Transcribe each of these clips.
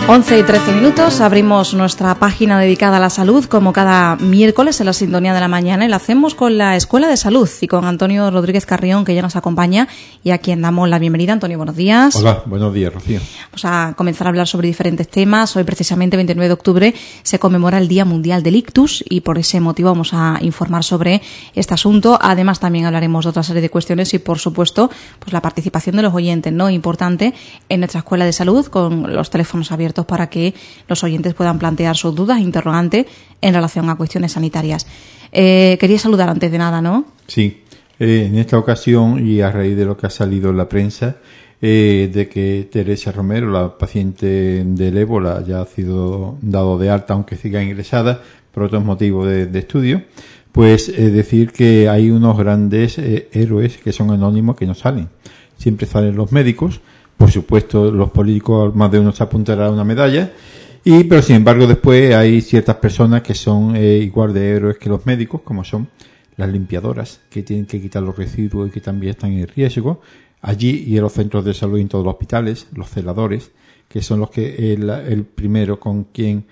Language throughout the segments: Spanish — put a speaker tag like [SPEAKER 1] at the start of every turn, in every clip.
[SPEAKER 1] 11:13, abrimos nuestra página dedicada a la salud como cada miércoles en la sintonía de la mañana y lo hacemos con la Escuela de Salud y con Antonio Rodríguez Carrión, que ya nos acompaña y a quien damos la bienvenida. Antonio, buenos días.
[SPEAKER 2] Hola, buenos días, Rocío.
[SPEAKER 1] Vamos a comenzar a hablar sobre diferentes temas. Hoy, precisamente, 29 de octubre, se conmemora el Día Mundial del Ictus y por ese motivo vamos a informar sobre este asunto. Además, también hablaremos de otra serie de cuestiones y, por supuesto, pues la participación de los oyentes, ¿no? Importante en nuestra Escuela de Salud, con los teléfonos abiertos para que los oyentes puedan plantear sus dudas e interrogantes en relación a cuestiones sanitarias. Quería saludar antes de nada, ¿no?
[SPEAKER 2] Sí, en esta ocasión y a raíz de lo que ha salido en la prensa, de que Teresa Romero, la paciente del ébola, ya ha sido dado de alta, aunque siga ingresada por otros motivos de estudio, pues decir que hay unos grandes héroes que son anónimos que no salen. Siempre salen los médicos. Por supuesto, los políticos, más de uno se apuntará a una medalla, pero sin embargo después hay ciertas personas que son igual de héroes que los médicos, como son las limpiadoras, que tienen que quitar los residuos y que también están en riesgo, allí y en los centros de salud y en todos los hospitales, los celadores, que son los que el primero con quien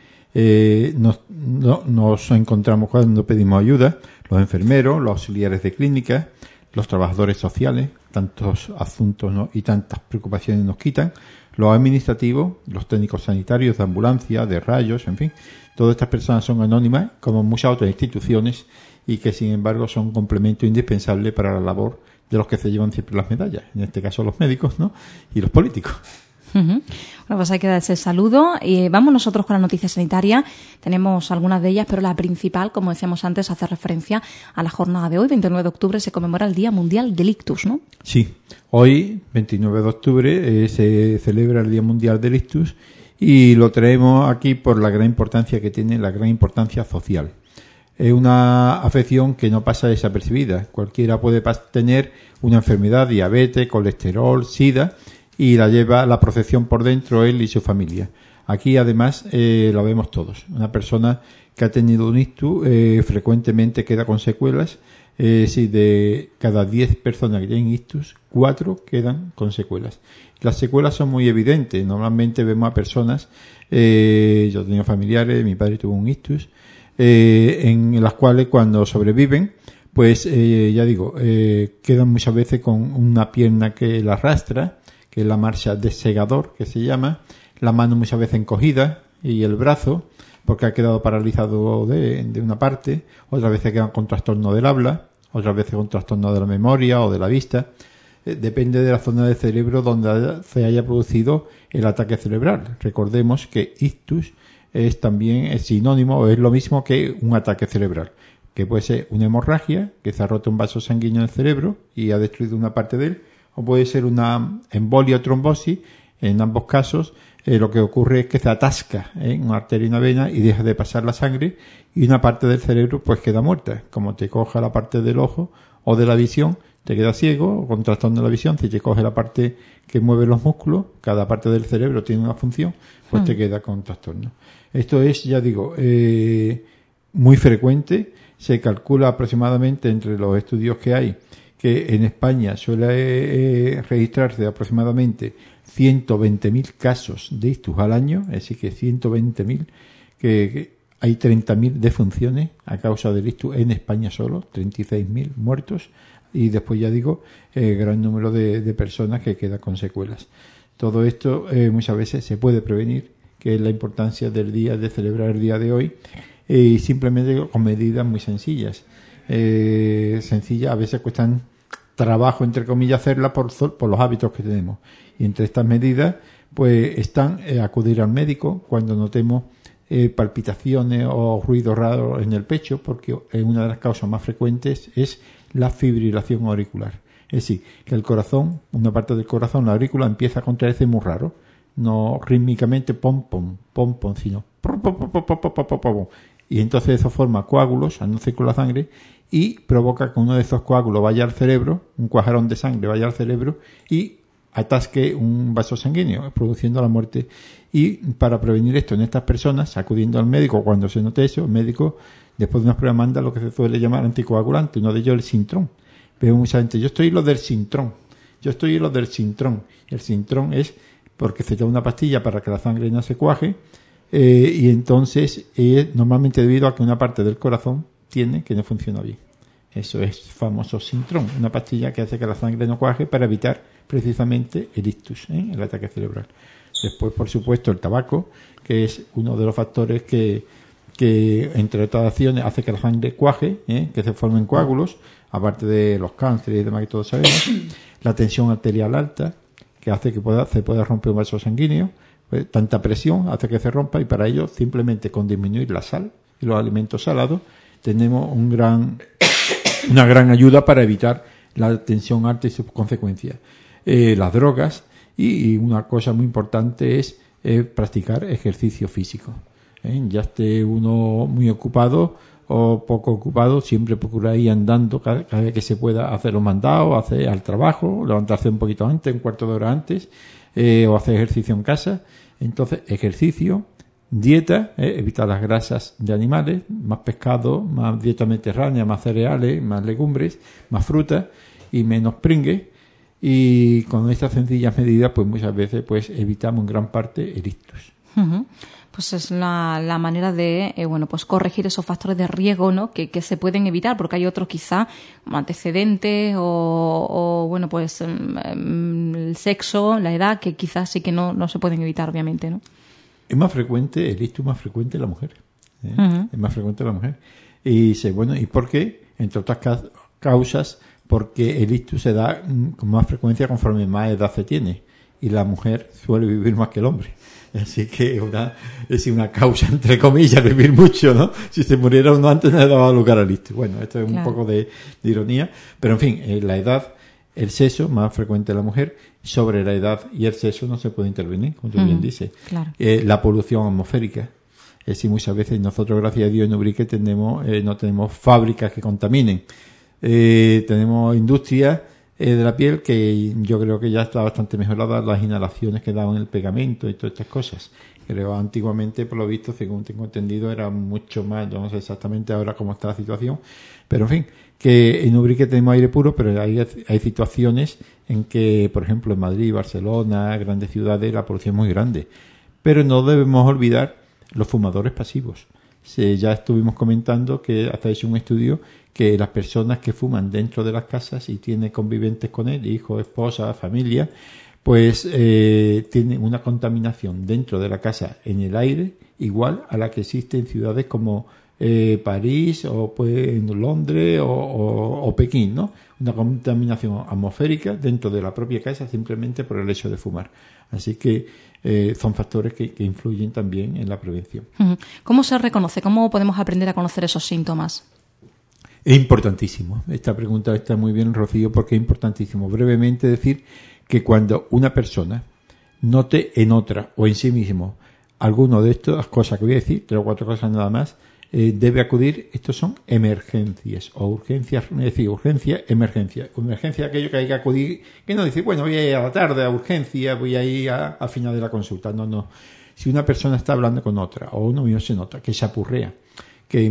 [SPEAKER 2] nos encontramos cuando pedimos ayuda, los enfermeros, los auxiliares de clínica, los trabajadores sociales, tantos asuntos, ¿no?, y tantas preocupaciones nos quitan, los administrativos, los técnicos sanitarios de ambulancia, de rayos, en fin, todas estas personas son anónimas, como muchas otras instituciones, y que sin embargo son un complemento indispensable para la labor de los que se llevan siempre las medallas, en este caso los médicos, ¿no?, y los políticos.
[SPEAKER 1] Bueno, pues hay que darse el saludo. Vamos nosotros con la noticia sanitaria. Tenemos algunas de ellas, pero la principal, como decíamos antes, hace referencia a la jornada de hoy. 29 de octubre se conmemora el Día Mundial del Ictus, ¿no?
[SPEAKER 2] Sí, hoy, 29 de octubre, se celebra el Día Mundial del Ictus y lo traemos aquí por la gran importancia que tiene, la gran importancia social. Es una afección que no pasa desapercibida. Cualquiera puede tener una enfermedad, diabetes, colesterol, sida, y la lleva la procesión por dentro él y su familia. Aquí además lo vemos todos. Una persona que ha tenido un ictus frecuentemente queda con secuelas. Si de cada 10 personas que tienen ictus, 4 quedan con secuelas. Las secuelas son muy evidentes. Normalmente vemos a personas, yo tenía familiares, mi padre tuvo un ictus, en las cuales cuando sobreviven, pues ya digo, quedan muchas veces con una pierna que la arrastra, que es la marcha de segador, que se llama, la mano muchas veces encogida y el brazo, porque ha quedado paralizado de una parte, otras veces quedan con trastorno del habla, otras veces con trastorno de la memoria o de la vista. Depende de la zona del cerebro donde se haya producido el ataque cerebral. Recordemos que ictus es también sinónimo o es lo mismo que un ataque cerebral, que puede ser una hemorragia, que se ha roto un vaso sanguíneo en el cerebro y ha destruido una parte de él, o puede ser una embolia o trombosis. En ambos casos lo que ocurre es que se atasca una arteria y una vena y deja de pasar la sangre y una parte del cerebro pues queda muerta. Como te coja la parte del ojo o de la visión, te quedas ciego o con trastorno de la visión. Si te coge la parte que mueve los músculos, cada parte del cerebro tiene una función, pues te queda con trastorno. Esto es, ya digo, muy frecuente. Se calcula aproximadamente entre los estudios que hay que en España suele registrarse aproximadamente 120.000 casos de ictus al año, es decir, que 120.000, que hay 30.000 defunciones a causa del ictus en España solo, 36.000 muertos, y después ya digo, gran número de personas que quedan con secuelas. Todo esto muchas veces se puede prevenir, que es la importancia del día, de celebrar el día de hoy, y simplemente con medidas muy sencillas. A veces cuestan trabajo, entre comillas, hacerla por los hábitos que tenemos. Y entre estas medidas, pues están acudir al médico cuando notemos palpitaciones o ruidos raros en el pecho, porque una de las causas más frecuentes es la fibrilación auricular. Es decir, que el corazón, una parte del corazón, la aurícula, empieza a contraerse muy raro. No rítmicamente pom, pom, pom, pom, sino pom, pom, pom, pom, pom, pom, pom, pom. Y entonces eso forma coágulos al no circular la sangre y provoca que uno de esos coágulos vaya al cerebro, un cuajarón de sangre vaya al cerebro y atasque un vaso sanguíneo, produciendo la muerte. Y para prevenir esto en estas personas, acudiendo al médico cuando se note eso, el médico después de unas pruebas manda lo que se suele llamar anticoagulante, uno de ellos el Sintrón. Veo mucha gente, yo estoy en lo del Sintrón. El Sintrón es porque se toma una pastilla para que la sangre no se cuaje, y entonces normalmente debido a que una parte del corazón tiene que no funciona bien. Eso es famoso Sintrom, una pastilla que hace que la sangre no cuaje para evitar precisamente el ictus, el ataque cerebral. Después, por supuesto, el tabaco, que es uno de los factores que entre otras acciones hace que la sangre cuaje, que se formen coágulos, aparte de los cánceres y demás que todos sabemos. La tensión arterial alta, que hace que se pueda romper un vaso sanguíneo. Pues, tanta presión hace que se rompa, y para ello simplemente con disminuir la sal y los alimentos salados tenemos una gran ayuda para evitar la tensión alta y sus consecuencias. Las drogas, y una cosa muy importante es practicar ejercicio físico. Ya esté uno muy ocupado o poco ocupado, siempre procura ir andando cada vez que se pueda, hacer los mandados, hacer al trabajo, levantarse un poquito antes, un cuarto de hora antes, o hacer ejercicio en casa. Entonces, ejercicio, dieta, evitar las grasas de animales, más pescado, más dieta mediterránea, más cereales, más legumbres, más fruta y menos pringue. Y con estas sencillas medidas, pues muchas veces pues evitamos en gran parte el ictus.
[SPEAKER 1] Uh-huh. Pues es la manera de pues corregir esos factores de riesgo, ¿no? que se pueden evitar, porque hay otros quizá como antecedentes o bueno, pues el sexo, la edad, que quizás sí que no se pueden evitar, obviamente, ¿no?
[SPEAKER 2] Es más frecuente, el ictus más frecuente en la mujer.
[SPEAKER 1] Uh-huh.
[SPEAKER 2] Es más frecuente en la mujer. Y ¿y por qué? Entre otras causas, porque el ictus se da con más frecuencia conforme más edad se tiene. Y la mujer suele vivir más que el hombre. Así que es una causa, entre comillas, vivir mucho, ¿no? Si se muriera uno antes, no le daba lugar al ictus. Bueno, esto es un poco de ironía. Pero, en fin, la edad, el sexo, más frecuente en la mujer. Sobre la edad y el sexo no se puede intervenir, como tú bien dices.
[SPEAKER 1] Claro.
[SPEAKER 2] La polución atmosférica. Es decir, muchas veces nosotros, gracias a Dios, en Ubrique no tenemos fábricas que contaminen. Tenemos industrias de la piel que yo creo que ya está bastante mejorada, las inhalaciones que daban el pegamento y todas estas cosas. Creo antiguamente, por lo visto, según tengo entendido, era mucho más, yo no sé exactamente ahora cómo está la situación, pero en fin, que en Ubrique tenemos aire puro, pero hay situaciones en que, por ejemplo, en Madrid, Barcelona, grandes ciudades, la polución es muy grande. Pero no debemos olvidar los fumadores pasivos. Ya estuvimos comentando que hasta hecho un estudio que las personas que fuman dentro de las casas y tienen conviventes con él, hijos, esposas, familia, pues tienen una contaminación dentro de la casa en el aire igual a la que existe en ciudades como París o pues en Londres o Pekín, ¿no? Una contaminación atmosférica dentro de la propia casa simplemente por el hecho de fumar. Así que son factores que influyen también en la prevención.
[SPEAKER 1] ¿Cómo se reconoce? ¿Cómo podemos aprender a conocer esos síntomas?
[SPEAKER 2] Es importantísimo. Esta pregunta está muy bien, Rocío, porque es importantísimo. Brevemente decir que cuando una persona note en otra o en sí mismo alguno de estas cosas que voy a decir, 3 o 4 cosas nada más, debe acudir. Estos son emergencias o urgencias, es decir, urgencia, emergencia. Emergencia, aquello que hay que acudir, que no dice, bueno, voy a ir a la tarde a urgencia, voy a ir a final de la consulta. No. Si una persona está hablando con otra o uno mismo se nota que se apurrea, que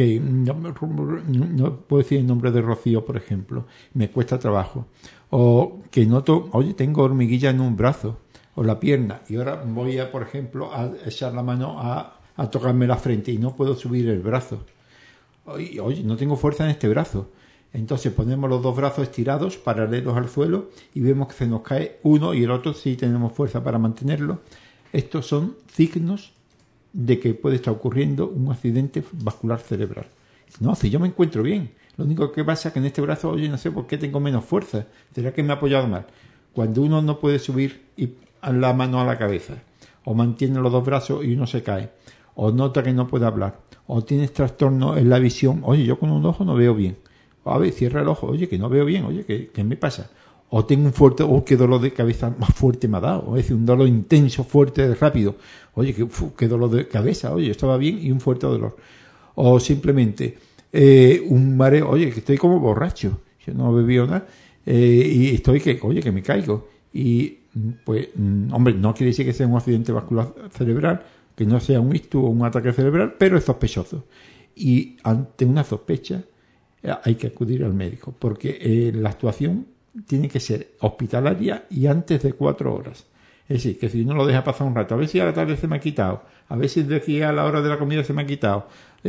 [SPEAKER 2] no puedo decir el nombre de Rocío, por ejemplo, me cuesta trabajo, o que noto, oye, tengo hormiguilla en un brazo o la pierna y ahora voy a, por ejemplo, a echar la mano a tocarme la frente y no puedo subir el brazo. Oye, no tengo fuerza en este brazo. Entonces ponemos los dos brazos estirados, paralelos al suelo, y vemos que se nos cae uno y el otro sí tenemos fuerza para mantenerlo. Estos son signos de que puede estar ocurriendo un accidente vascular cerebral. No, si yo me encuentro bien. Lo único que pasa es que en este brazo, oye, no sé por qué tengo menos fuerza. ¿Será que me he apoyado mal? Cuando uno no puede subir la mano a la cabeza, o mantiene los dos brazos y uno se cae, o nota que no puede hablar, o tienes trastorno en la visión, oye, yo con un ojo no veo bien. A ver, cierra el ojo, oye, que no veo bien, oye, ¿qué me pasa? O tengo un fuerte, qué dolor de cabeza más fuerte me ha dado, es decir, un dolor intenso, fuerte, rápido. Oye, qué dolor de cabeza, oye, estaba bien y un fuerte dolor. O simplemente un mareo, oye, que estoy como borracho, yo no he bebido nada, y estoy que me caigo. Y pues, hombre, no quiere decir que sea un accidente vascular cerebral, que no sea un ictus o un ataque cerebral, pero es sospechoso. Y ante una sospecha hay que acudir al médico, porque la actuación tiene que ser hospitalaria y antes de 4 horas. Es decir, que si uno lo deja pasar un rato, a ver si a la tarde se me ha quitado, a ver si de aquí a la hora de la comida se me ha quitado.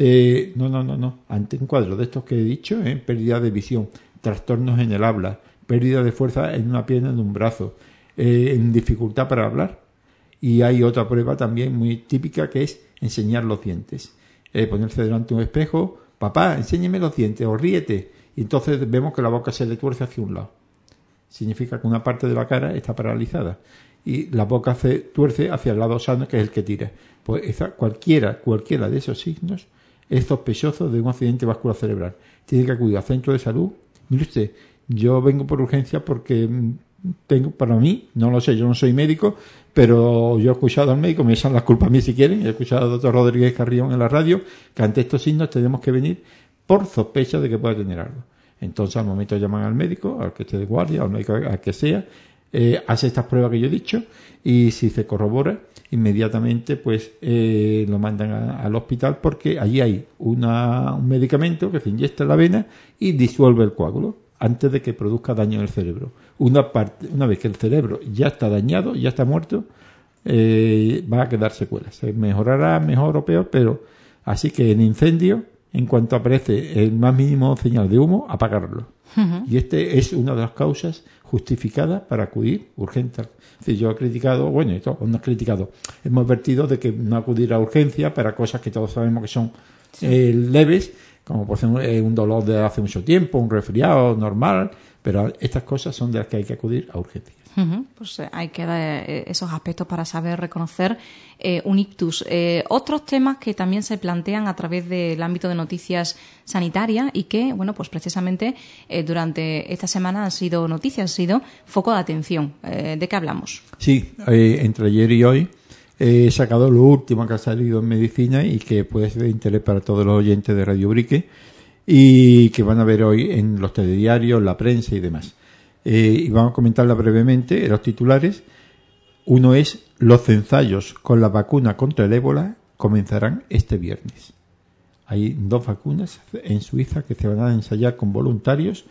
[SPEAKER 2] No. Ante un cuadro de estos que he dicho, pérdida de visión, trastornos en el habla, pérdida de fuerza en una pierna, en un brazo, en dificultad para hablar. Y hay otra prueba también muy típica que es enseñar los dientes. Ponerse delante de un espejo, papá, enséñeme los dientes o ríete. Y entonces vemos que la boca se le tuerce hacia un lado. Significa que una parte de la cara está paralizada y la boca se tuerce hacia el lado sano, que es el que tira. Pues cualquiera de esos signos es sospechoso de un accidente vascular cerebral. Tiene que acudir al centro de salud. Mire usted, yo vengo por urgencia porque para mí, no lo sé, yo no soy médico, pero yo he escuchado al médico, me echan las culpas a mí si quieren, he escuchado al doctor Rodríguez Carrión en la radio, que ante estos signos tenemos que venir por sospecha de que pueda tener algo. Entonces al momento llaman al médico, al que esté de guardia, al médico al que sea, hace estas pruebas que yo he dicho y si se corrobora, inmediatamente pues lo mandan al hospital porque allí hay un medicamento que se inyecta en la vena y disuelve el coágulo antes de que produzca daño en el cerebro. Una vez que el cerebro ya está dañado, ya está muerto, va a quedar secuelas. Se mejorará mejor o peor, pero así que en incendio, en cuanto aparece el más mínimo señal de humo, apagarlo. Uh-huh. Y es una de las causas justificadas para acudir urgente. Es decir, yo he criticado, hemos advertido de que no acudir a urgencia para cosas que todos sabemos que son leves, como por ejemplo un dolor de hace mucho tiempo, un resfriado normal, pero estas cosas son de las que hay que acudir a urgencias.
[SPEAKER 1] Uh-huh. Pues hay que dar esos aspectos para saber reconocer un ictus. Otros temas que también se plantean a través del ámbito de noticias sanitarias y que, bueno, pues precisamente durante esta semana han sido foco de atención. ¿De qué hablamos?
[SPEAKER 2] Sí, entre ayer y hoy he sacado lo último que ha salido en medicina y que puede ser de interés para todos los oyentes de Radio Brique y que van a ver hoy en los telediarios, la prensa y demás. Y vamos a comentarla brevemente, los titulares. Uno es: los ensayos con la vacuna contra el ébola comenzarán este viernes. Hay 2 vacunas en Suiza que se van a ensayar con voluntarios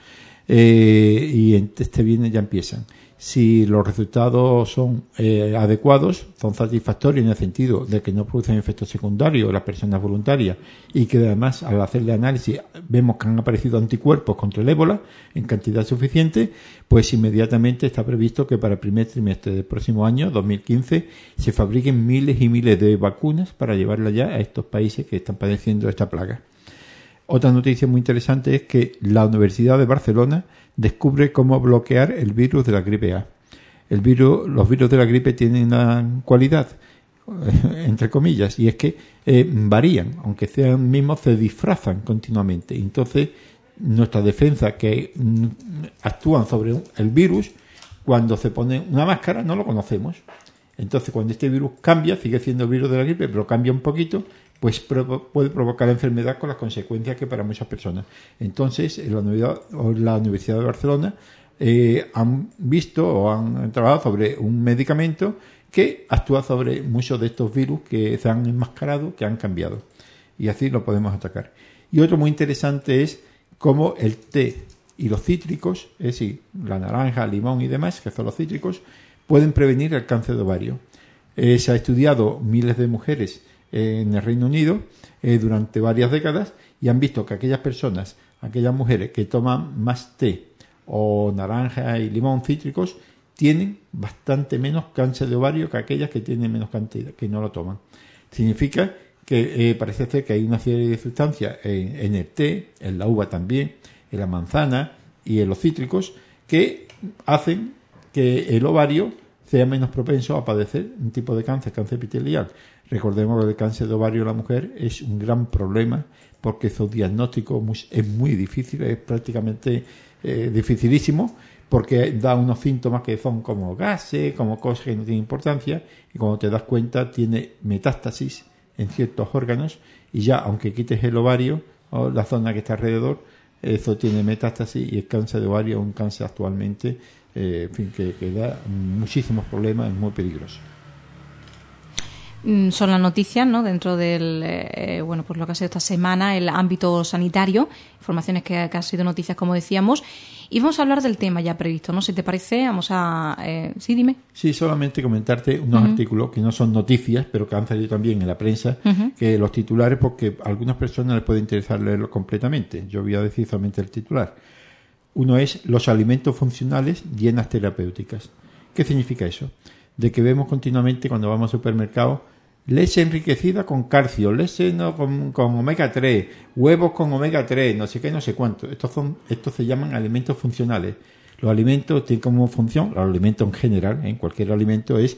[SPEAKER 2] y este viernes ya empiezan. Si los resultados son adecuados, son satisfactorios en el sentido de que no producen efectos secundarios en las personas voluntarias y que además al hacerle análisis vemos que han aparecido anticuerpos contra el ébola en cantidad suficiente, pues inmediatamente está previsto que para el primer trimestre del próximo año, 2015, se fabriquen miles y miles de vacunas para llevarlas ya a estos países que están padeciendo esta plaga. Otra noticia muy interesante es que la Universidad de Barcelona descubre cómo bloquear el virus de la gripe A. Los virus de la gripe tienen una cualidad, entre comillas, y es que varían, aunque sean mismos, se disfrazan continuamente. Entonces, nuestra defensa que actúan sobre el virus, cuando se pone una máscara, no lo conocemos. Entonces, cuando este virus cambia, sigue siendo el virus de la gripe, pero cambia un poquito, pues puede provocar enfermedad con las consecuencias que para muchas personas. Entonces, la Universidad de Barcelona han visto o han trabajado sobre un medicamento que actúa sobre muchos de estos virus que se han enmascarado, que han cambiado. Y así lo podemos atacar. Y otro muy interesante es cómo el té y los cítricos, es decir, la naranja, el limón y demás, que son los cítricos, pueden prevenir el cáncer de ovario. Se ha estudiado miles de mujeres en el Reino Unido durante varias décadas y han visto que aquellas mujeres que toman más té o naranja y limón cítricos tienen bastante menos cáncer de ovario que aquellas que tienen menos cantidad, que no lo toman. Significa que parece ser que hay una serie de sustancias en el té, en la uva también, en la manzana y en los cítricos que hacen que el ovario sea menos propenso a padecer un tipo de cáncer epitelial. Recordemos que el cáncer de ovario en la mujer es un gran problema porque su diagnóstico es muy difícil, es prácticamente dificilísimo, porque da unos síntomas que son como gases, como cosas que no tienen importancia, y cuando te das cuenta tiene metástasis en ciertos órganos y ya, aunque quites el ovario o la zona que está alrededor, eso tiene metástasis y el cáncer de ovario es un cáncer actualmente que da muchísimos problemas, es muy peligroso.
[SPEAKER 1] Son las noticias, ¿no? Dentro del pues lo que ha sido esta semana, el ámbito sanitario, informaciones que han sido noticias, como decíamos. Y vamos a hablar del tema ya previsto, ¿no? Si te parece, vamos a... sí, dime.
[SPEAKER 2] Sí, solamente comentarte unos artículos que no son noticias, pero que han salido también en la prensa, que los titulares, porque a algunas personas les puede interesar leerlos completamente. Yo voy a decir solamente el titular. Uno es los alimentos funcionales, dietas terapéuticas. ¿Qué significa eso? De que vemos continuamente cuando vamos al supermercado leche enriquecida con calcio, leche con omega 3, huevos con omega 3, no sé qué, no sé cuánto. Estos se llaman alimentos funcionales. Los alimentos tienen como función, los alimentos en general, cualquier alimento es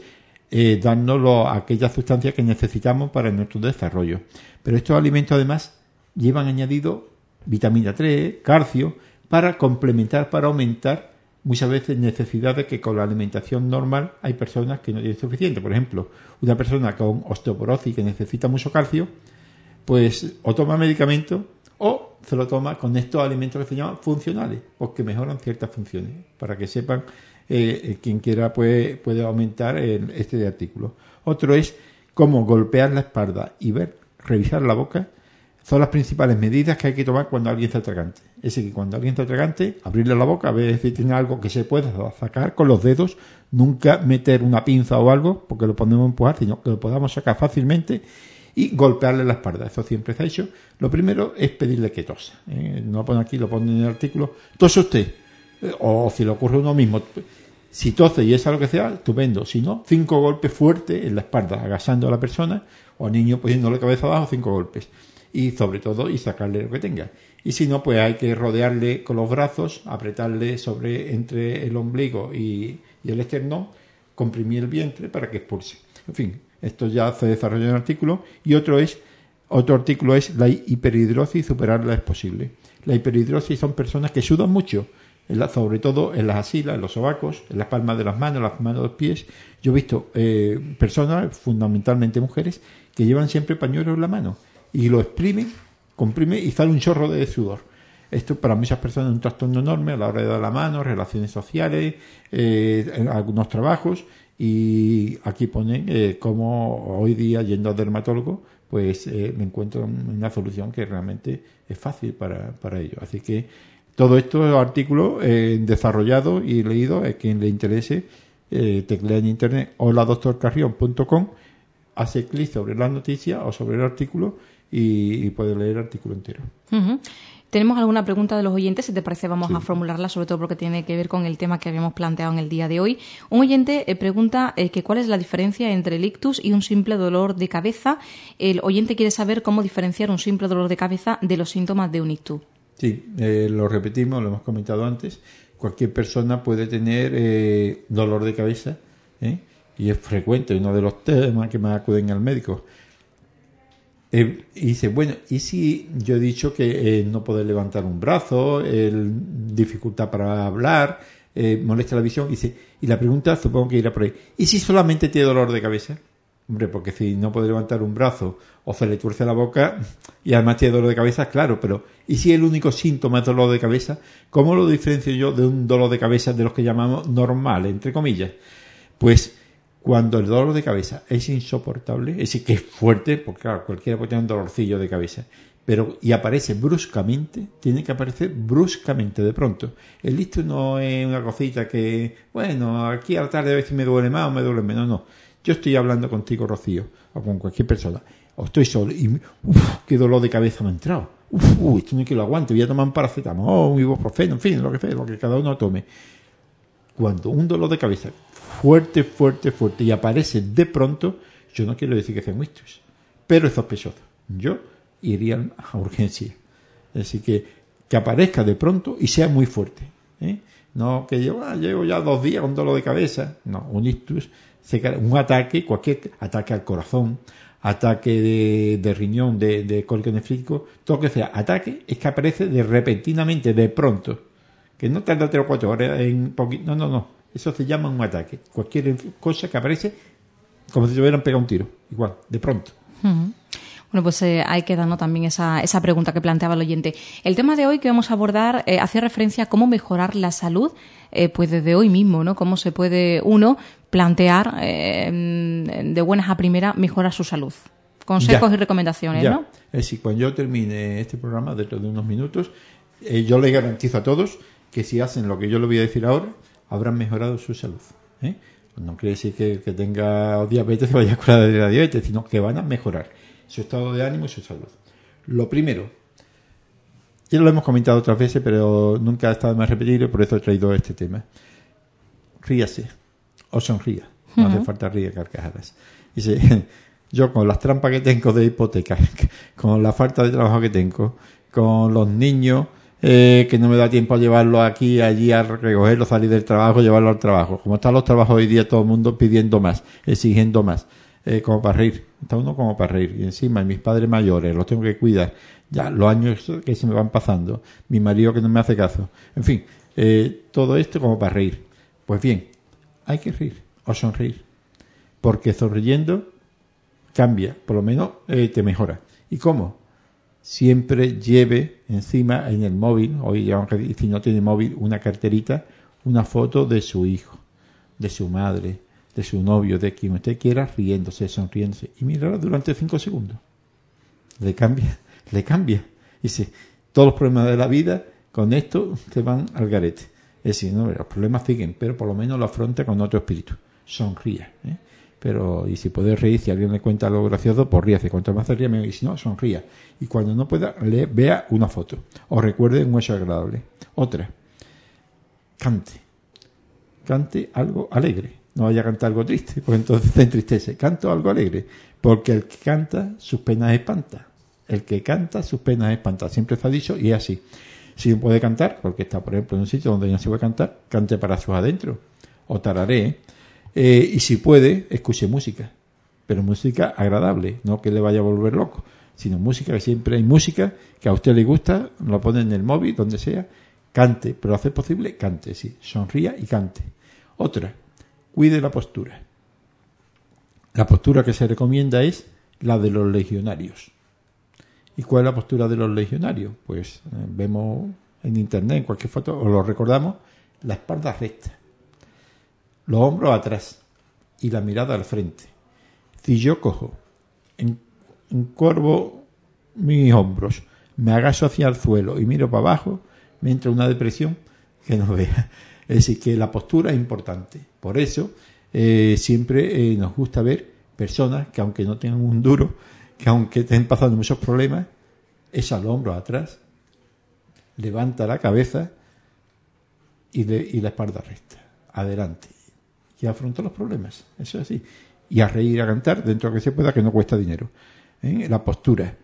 [SPEAKER 2] darnos aquellas sustancias que necesitamos para nuestro desarrollo. Pero estos alimentos además llevan añadido vitamina 3, calcio, para complementar, para aumentar muchas veces necesidades que con la alimentación normal hay personas que no tienen suficiente. Por ejemplo, una persona con osteoporosis que necesita mucho calcio, pues o toma medicamentos o se lo toma con estos alimentos que se llaman funcionales, porque mejoran ciertas funciones. Para que sepan, quien quiera puede aumentar este artículo. Otro es cómo golpear la espalda y revisar la boca. Son las principales medidas que hay que tomar cuando alguien está atragante. Es decir, que cuando alguien está atragante, abrirle la boca, a ver si tiene algo que se pueda sacar con los dedos, nunca meter una pinza o algo, porque lo podemos empujar, sino que lo podamos sacar fácilmente y golpearle la espalda. Eso siempre se ha hecho. Lo primero es pedirle que tosa. No lo pone aquí, lo pone en el artículo. Tose usted. O si le ocurre a uno mismo. Si tose y es algo que sea, estupendo. Si no, 5 golpes fuertes en la espalda, agachando a la persona, o al niño poniéndole cabeza abajo, 5 golpes. Y sobre todo, y sacarle lo que tenga. Y si no, pues hay que rodearle con los brazos, apretarle entre el ombligo y el esternón, comprimir el vientre para que expulse. En fin, esto ya se desarrolla en el artículo. Y otro artículo es la hiperhidrosis, superarla es posible. La hiperhidrosis son personas que sudan mucho, sobre todo en las axilas, en los sobacos, en las palmas de las manos de los pies. Yo he visto personas, fundamentalmente mujeres, que llevan siempre pañuelos en la mano y lo comprime y sale un chorro de sudor. Esto para muchas personas es un trastorno enorme a la hora de dar la mano, relaciones sociales, en algunos trabajos, y aquí ponen cómo hoy día, yendo al dermatólogo, pues me encuentro una solución que realmente es fácil para ello. Así que todo esto artículo desarrollado y leído, a quien le interese, teclea en internet holadoctorcarrion.com, hace clic sobre la noticia o sobre el artículo y puede leer el artículo entero.
[SPEAKER 1] Tenemos alguna pregunta de los oyentes, si te parece vamos a formularla, sobre todo porque tiene que ver con el tema que habíamos planteado en el día de hoy. Un oyente pregunta que cuál es la diferencia entre el ictus y un simple dolor de cabeza. El oyente quiere saber cómo diferenciar un simple dolor de cabeza de los síntomas de un ictus.
[SPEAKER 2] Sí, lo repetimos, lo hemos comentado antes. Cualquier persona puede tener dolor de cabeza, y es frecuente, uno de los temas que más acuden al médico. Y dice, bueno, ¿y si yo he dicho que no poder levantar un brazo, dificultad para hablar, molesta la visión? Y la pregunta supongo que irá por ahí. ¿Y si solamente tiene dolor de cabeza? Hombre, porque si no puede levantar un brazo o se le tuerce la boca y además tiene dolor de cabeza, claro, pero ¿y si el único síntoma es dolor de cabeza? ¿Cómo lo diferencio yo de un dolor de cabeza de los que llamamos normal, entre comillas? Pues cuando el dolor de cabeza es insoportable, es decir, que es fuerte, porque claro, cualquiera puede tener un dolorcillo de cabeza, y aparece bruscamente, tiene que aparecer bruscamente, de pronto. El ictus no es una cosita que, bueno, aquí a la tarde a ver si me duele más o me duele menos, no. Yo estoy hablando contigo, Rocío, o con cualquier persona, o estoy solo, y qué dolor de cabeza me ha entrado. Esto no hay que lo aguante, voy a tomar un paracetamol, un ibuprofeno, en fin, lo que sea, lo que cada uno tome. Cuando un dolor de cabeza fuerte, y aparece de pronto, yo no quiero decir que sea un ictus, pero es sospechoso. Yo iría a urgencia. Así que aparezca de pronto y sea muy fuerte. No que llevo ya 2 días con dolor de cabeza. No, un ictus, un ataque, cualquier ataque al corazón, ataque de riñón, de cólico nefrítico, todo que sea ataque, es que aparece repentinamente, de pronto. Que no tarda 3 o 4 horas en poquito. No. Eso se llama un ataque. Cualquier cosa que aparece como si te hubieran pegado un tiro. Igual, de pronto.
[SPEAKER 1] Bueno, pues hay que darnos también esa pregunta que planteaba el oyente. El tema de hoy que vamos a abordar hace referencia a cómo mejorar la salud, pues desde hoy mismo, ¿no? Cómo se puede uno plantear de buenas a primeras mejorar su salud. Consejos y recomendaciones, ¿no?
[SPEAKER 2] Es decir, cuando yo termine este programa, dentro de unos minutos, yo les garantizo a todos que si hacen lo que yo le voy a decir ahora, habrán mejorado su salud. No quiere decir que tenga diabetes se vaya a curar de la diabetes, sino que van a mejorar su estado de ánimo y su salud. Lo primero, ya lo hemos comentado otras veces, pero nunca ha estado más repetido, por eso he traído este tema. Ríase o sonría, no hace falta reír carcajadas. Dice, yo con las trampas que tengo de hipoteca, con la falta de trabajo que tengo, con los niños que no me da tiempo a llevarlos aquí, allí, a recogerlos, salir del trabajo, llevarlos al trabajo. Como están los trabajos hoy día, todo el mundo pidiendo más, exigiendo más, como para reír. Está uno como para reír. Y encima, mis padres mayores, los tengo que cuidar. Ya, los años que se me van pasando. Mi marido que no me hace caso. En fin, todo esto como para reír. Pues bien, hay que reír o sonreír. Porque sonriendo cambia, por lo menos te mejora. ¿Y cómo? Siempre lleve encima en el móvil, hoy aunque si no tiene móvil, una carterita, una foto de su hijo, de su madre, de su novio, de quien usted quiera, riéndose, sonriéndose. Y mírala durante 5 segundos. Le cambia. Dice, todos los problemas de la vida con esto se van al garete. Es decir, no, los problemas siguen, pero por lo menos lo afronta con otro espíritu. Sonría. Pero, y si puede reír, si alguien le cuenta algo gracioso, pues ríase. Cuanto más se ría, y si no, sonría. Y cuando no pueda, vea una foto. O recuerde un hecho agradable. Otra, cante algo alegre. No vaya a cantar algo triste, porque entonces se entristece. Canto algo alegre, porque el que canta, sus penas espanta. El que canta, sus penas espanta. Siempre se ha dicho, y es así. Si no puede cantar, porque está, por ejemplo, en un sitio donde no se puede cantar, cante para sus adentros. O tararee. Y si puede, escuche música, pero música agradable, no que le vaya a volver loco, sino música, que siempre hay música que a usted le gusta, lo pone en el móvil, donde sea, cante, pero hacer posible, cante, sí, sonría y cante. Otra, cuide la postura. La postura que se recomienda es la de los legionarios. ¿Y cuál es la postura de los legionarios? Pues vemos en internet, en cualquier foto, o lo recordamos, la espalda recta, los hombros atrás y la mirada al frente. Si yo cojo, encorvo mis hombros, me agacho hacia el suelo y miro para abajo, me entra una depresión que no vea. Es decir, que la postura es importante. Por eso siempre nos gusta ver personas que aunque no tengan un duro, que aunque estén pasando muchos problemas, echa los hombros atrás, levanta la cabeza y la espalda recta, adelante. Y afronta los problemas, eso es así. Y a reír, a cantar, dentro de lo que se pueda, que no cuesta dinero. La postura.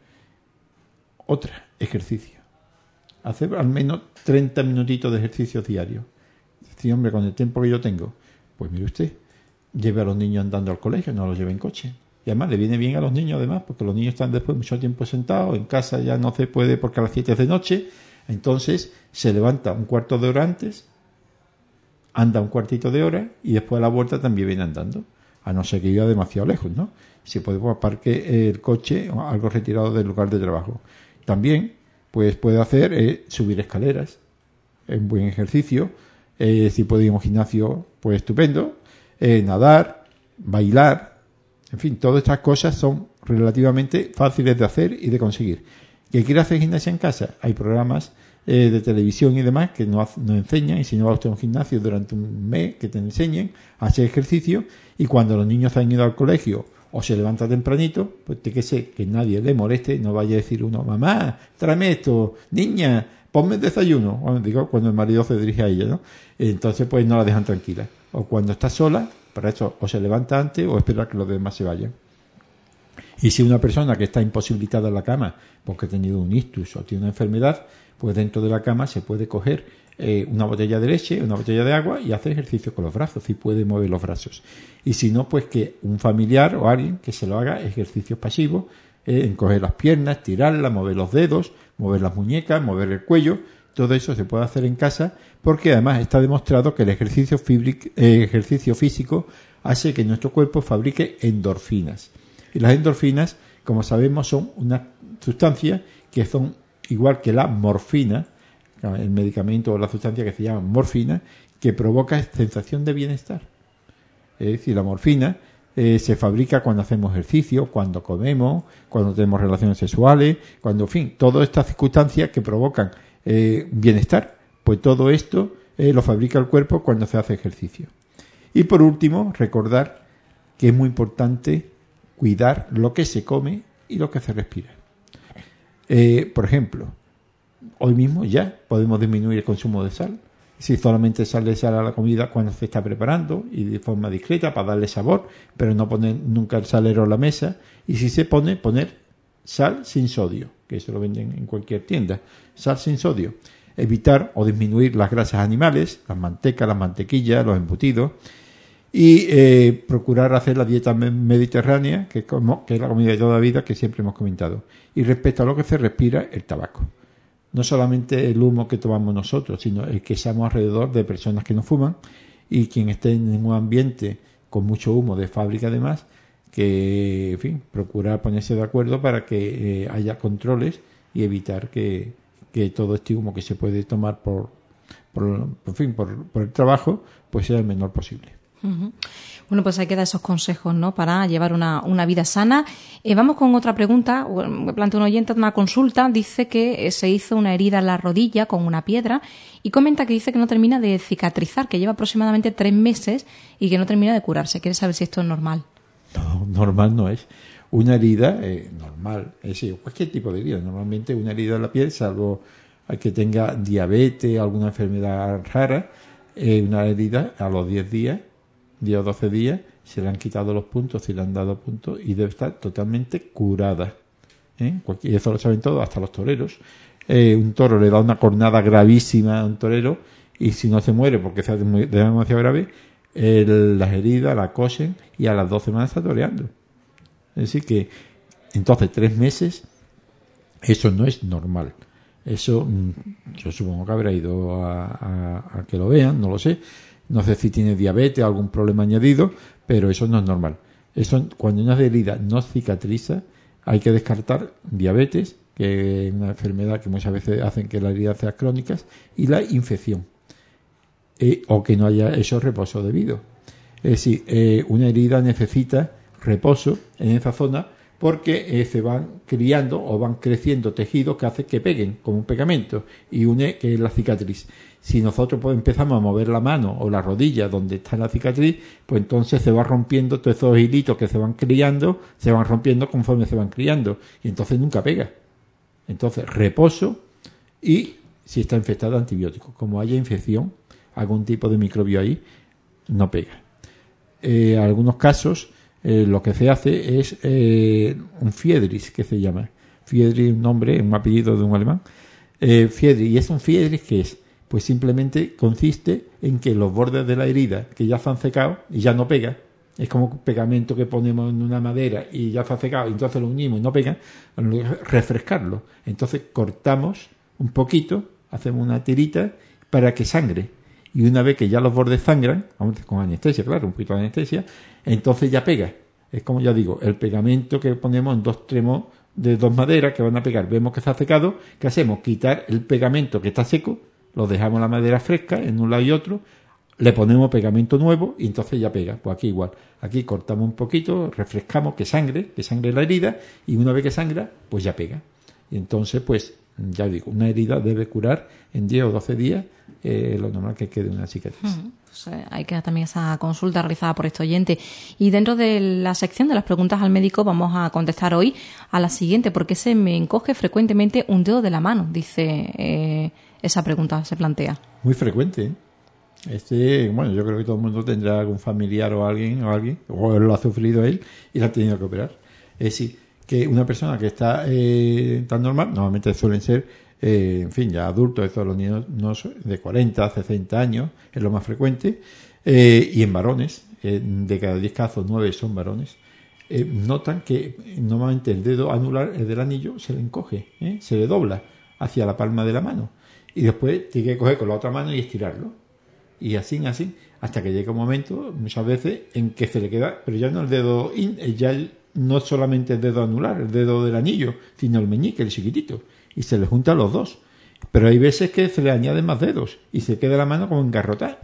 [SPEAKER 2] Otra, ejercicio. Hacer al menos 30 minutitos de ejercicio diario. Sí, hombre, con el tiempo que yo tengo, pues mire usted, lleve a los niños andando al colegio, no los lleve en coche. Y además le viene bien a los niños, además, porque los niños están después mucho tiempo sentados, en casa ya no se puede porque a las 7 es de noche, entonces se levanta un cuarto de hora antes, anda un cuartito de hora y después a la vuelta también viene andando, a no ser que iba demasiado lejos, ¿no? Si podemos aparque el coche o algo retirado del lugar de trabajo. También pues puede hacer subir escaleras, un buen ejercicio. Si puede ir a un gimnasio, pues estupendo. Nadar, bailar, en fin, todas estas cosas son relativamente fáciles de hacer y de conseguir. ¿Que quiere hacer gimnasia en casa? Hay programas de televisión y demás que nos enseñan, y si no va usted a un gimnasio durante un mes, que te enseñen a hacer ejercicio, y cuando los niños han ido al colegio o se levanta tempranito, pues que sé que nadie le moleste, no vaya a decir uno, mamá, tráeme esto, niña, ponme el desayuno, bueno, digo, cuando el marido se dirige a ella, ¿no? Entonces pues no la dejan tranquila, o cuando está sola, para eso o se levanta antes o espera que los demás se vayan. Y si una persona que está imposibilitada en la cama porque ha tenido un ictus o tiene una enfermedad, pues dentro de la cama se puede coger una botella de leche, una botella de agua y hacer ejercicio con los brazos, si puede mover los brazos. Y si no, pues que un familiar o alguien que se lo haga ejercicios pasivos, encoger las piernas, tirarlas, mover los dedos, mover las muñecas, mover el cuello. Todo eso se puede hacer en casa porque además está demostrado que el ejercicio físico hace que nuestro cuerpo fabrique endorfinas. Y las endorfinas, como sabemos, son una sustancia que son igual que la morfina, el medicamento o la sustancia que se llama morfina, que provoca sensación de bienestar. Es decir, la morfina se fabrica cuando hacemos ejercicio, cuando comemos, cuando tenemos relaciones sexuales, cuando, en fin, todas estas circunstancias que provocan bienestar, Pues todo esto lo fabrica el cuerpo cuando se hace ejercicio. Y por último, recordar que es muy importante cuidar lo que se come y lo que se respira. Por ejemplo, hoy mismo ya podemos disminuir el consumo de sal. Si solamente sale sal a la comida cuando se está preparando y de forma discreta para darle sabor, pero no poner nunca el salero en la mesa. Y si se poner sal sin sodio, que eso lo venden en cualquier tienda, sal sin sodio. Evitar o disminuir las grasas animales, las mantecas, las mantequillas, los embutidos, y procurar hacer la dieta mediterránea, que es la comida de toda la vida que siempre hemos comentado. Y respecto a lo que se respira, el tabaco. No solamente el humo que tomamos nosotros, sino el que estamos alrededor de personas que no fuman, y quien esté en un ambiente con mucho humo de fábrica además, que, en fin, procurar ponerse de acuerdo para que haya controles y evitar que todo este humo que se puede tomar por el trabajo, pues sea el menor posible.
[SPEAKER 1] Uh-huh. Bueno, pues hay que dar esos consejos, ¿no?, para llevar una vida sana. Vamos con otra pregunta. Me plantea un oyente una consulta. Dice que se hizo una herida en la rodilla con una piedra y comenta que dice que no termina de cicatrizar, que lleva aproximadamente 3 meses y que no termina de curarse. Quiere saber si esto es normal.
[SPEAKER 2] No, normal no es. Una herida normal, es decir, cualquier tipo de herida. Normalmente una herida en la piel, salvo que tenga diabetes, alguna enfermedad rara, una herida a los 10 o 12 días, se le han quitado los puntos, se le han dado puntos y debe estar totalmente curada. Y eso lo saben todos, hasta los toreros. Un toro le da una cornada gravísima a un torero y si no se muere porque sea demasiado grave, las heridas la cosen y a las 2 semanas está toreando. Es decir que, entonces, 3 meses, eso no es normal. Eso, yo supongo que habrá ido a que lo vean, no lo sé. No sé si tiene diabetes o algún problema añadido, pero eso no es normal. Eso, cuando una herida no cicatriza, hay que descartar diabetes, que es una enfermedad que muchas veces hacen que las heridas sean crónicas, y la infección, o que no haya hecho reposo debido. Es decir, una herida necesita reposo en esa zona porque se van criando o van creciendo tejidos que hacen que peguen, como un pegamento, y une que es la cicatriz. Si nosotros pues empezamos a mover la mano o la rodilla donde está la cicatriz, pues entonces se va rompiendo todos esos hilitos que se van criando, se van rompiendo conforme se van criando, y entonces nunca pega. Entonces, reposo, y si está infectada, antibióticos. Como haya infección, algún tipo de microbio ahí, no pega. En algunos casos, lo que se hace es un Fiedris, que se llama. Fiedris, un nombre, un apellido de un alemán. Fiedris, y es un Fiedris que es, pues simplemente consiste en que los bordes de la herida, que ya se han secado y ya no pega, es como un pegamento que ponemos en una madera y ya se ha secado, y entonces lo unimos y no pega, refrescarlo. Entonces cortamos un poquito, hacemos una tirita para que sangre. Y una vez que ya los bordes sangran, con anestesia, claro, un poquito de anestesia, entonces ya pega. Es como ya digo, el pegamento que ponemos en 2 extremos de 2 maderas que van a pegar. Vemos que se ha secado, ¿qué hacemos? Quitar el pegamento que está seco, lo dejamos la madera fresca en un lado y otro, le ponemos pegamento nuevo y entonces ya pega. Pues aquí igual, aquí cortamos un poquito, refrescamos, que sangre la herida, y una vez que sangra, pues ya pega. Y entonces, pues, ya digo, una herida debe curar en 10 o 12 días, lo normal que quede una cicatriz.
[SPEAKER 1] Pues hay que dar también esa consulta realizada por este oyente. Y dentro de la sección de las preguntas al médico vamos a contestar hoy a la siguiente: ¿por qué se me encoge frecuentemente un dedo de la mano? Dice, esa pregunta se plantea.
[SPEAKER 2] Muy frecuente, bueno, yo creo que todo el mundo tendrá algún familiar o alguien, o lo ha sufrido él y lo ha tenido que operar. Es decir, que una persona que está tan normal, normalmente suelen ser, en fin, ya adultos, estos los niños de 40, 60 años, es lo más frecuente, y en varones, de cada 10 casos, 9 son varones, notan que normalmente el dedo anular, el del anillo, se le encoge, se le dobla hacia la palma de la mano, y después tiene que coger con la otra mano y estirarlo. Y así, hasta que llega un momento, muchas veces, en que se le queda, pero ya no el dedo, no solamente el dedo anular, el dedo del anillo, sino el meñique, el chiquitito, y se le juntan los dos. Pero hay veces que se le añaden más dedos y se queda la mano como engarrotada.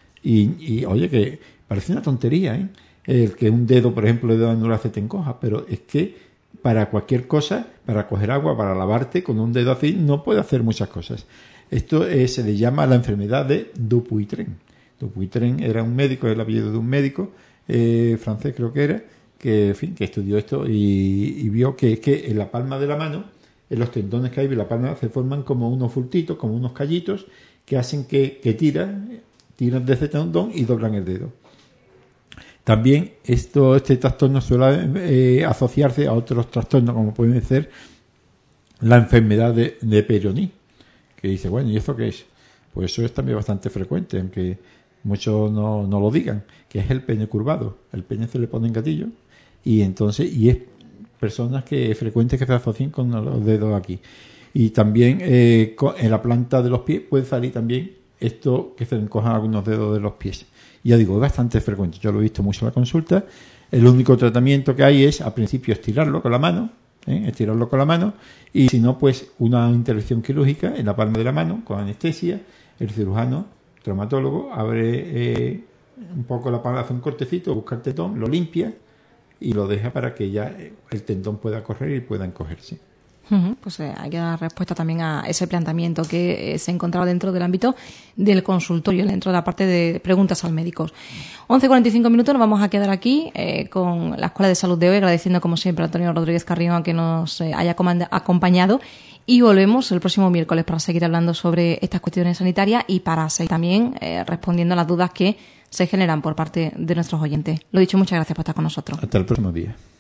[SPEAKER 2] Y oye, que parece una tontería, el que un dedo, por ejemplo, el dedo anular se te encoja, pero es que para cualquier cosa, para coger agua, para lavarte, con un dedo así, no puede hacer muchas cosas. Esto se le llama la enfermedad de Dupuytren. Dupuytren era un médico, el apellido de un médico francés creo que era, que, en fin, que estudió esto y vio que en la palma de la mano, en los tendones que hay en la palma, se forman como unos fultitos, como unos callitos, que hacen que tiran de ese tendón y doblan el dedo. También este trastorno suele asociarse a otros trastornos, como pueden ser la enfermedad de Peyronie, que dice, bueno, ¿y eso qué es? Pues eso es también bastante frecuente, aunque muchos no lo digan, que es el pene curvado. El pene se le pone en gatillo y es personas que es frecuente que se asocien con los dedos aquí. Y también en la planta de los pies puede salir también esto, que se encojan algunos dedos de los pies. Y ya digo, es bastante frecuente. Yo lo he visto mucho en la consulta. El único tratamiento que hay es, al principio, estirarlo con la mano, y si no, pues una intervención quirúrgica en la palma de la mano, con anestesia. El cirujano, traumatólogo, abre un poco la palma, hace un cortecito, busca el tendón, lo limpia y lo deja para que ya el tendón pueda correr y pueda encogerse.
[SPEAKER 1] Pues hay que dar respuesta también a ese planteamiento que se encontraba dentro del ámbito del consultorio, dentro de la parte de preguntas al médico. 11:45 minutos, nos vamos a quedar aquí con la Escuela de Salud de hoy, agradeciendo como siempre a Antonio Rodríguez Carrión a que nos haya acompañado, y volvemos el próximo miércoles para seguir hablando sobre estas cuestiones sanitarias y para seguir también respondiendo a las dudas que se generan por parte de nuestros oyentes. Lo dicho, muchas gracias por estar con nosotros.
[SPEAKER 2] Hasta el próximo día.